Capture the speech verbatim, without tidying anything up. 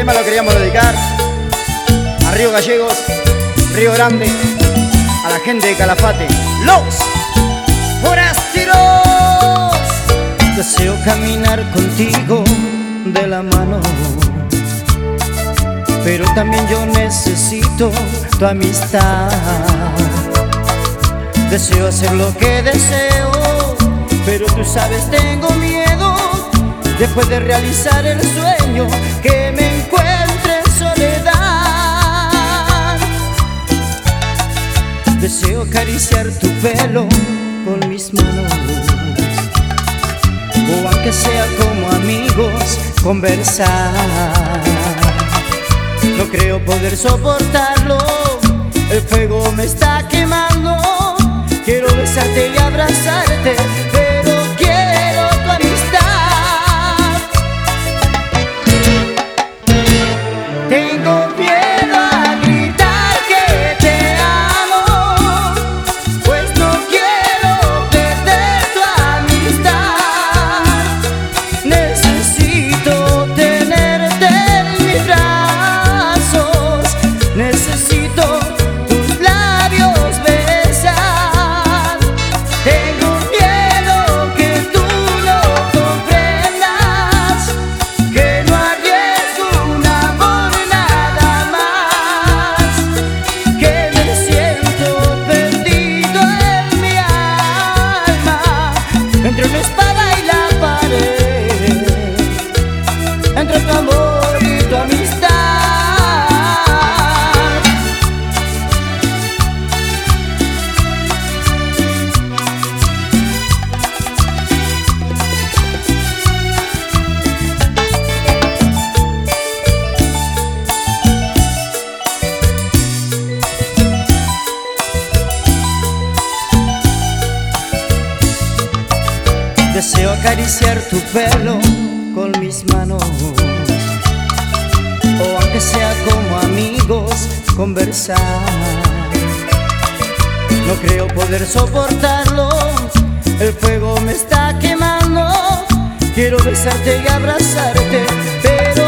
tema lo queríamos dedicar a Río Gallegos, Río Grande, a la gente de Calafate, los forasteros. Deseo caminar contigo de la mano, pero también yo necesito tu amistad. Deseo hacer lo que deseo, pero tú sabes, tengo miedo después de realizar el sueño que me encuentre en soledad. Deseo acariciar tu pelo con mis manos, o aunque sea como amigos, conversar. No creo poder soportarlo, el fuego me está quemando. Quiero besarte y abrazarte, pero quiero tu amistad. Tengo miedo a gritar que te amo, pues no quiero perder tu amistad. Necesito tenerte en mis brazos, necesito tus labios besar. Tengo miedo que tú no comprendas que no arriesgo un amor nada más, que me siento perdido en mi alma, entre una espada y la pared, entre tu amor y tu amistad. Deseo acariciar tu pelo con mis manos, o aunque sea como amigos, conversar. No creo poder soportarlo, el fuego me está quemando. Quiero besarte y abrazarte, pero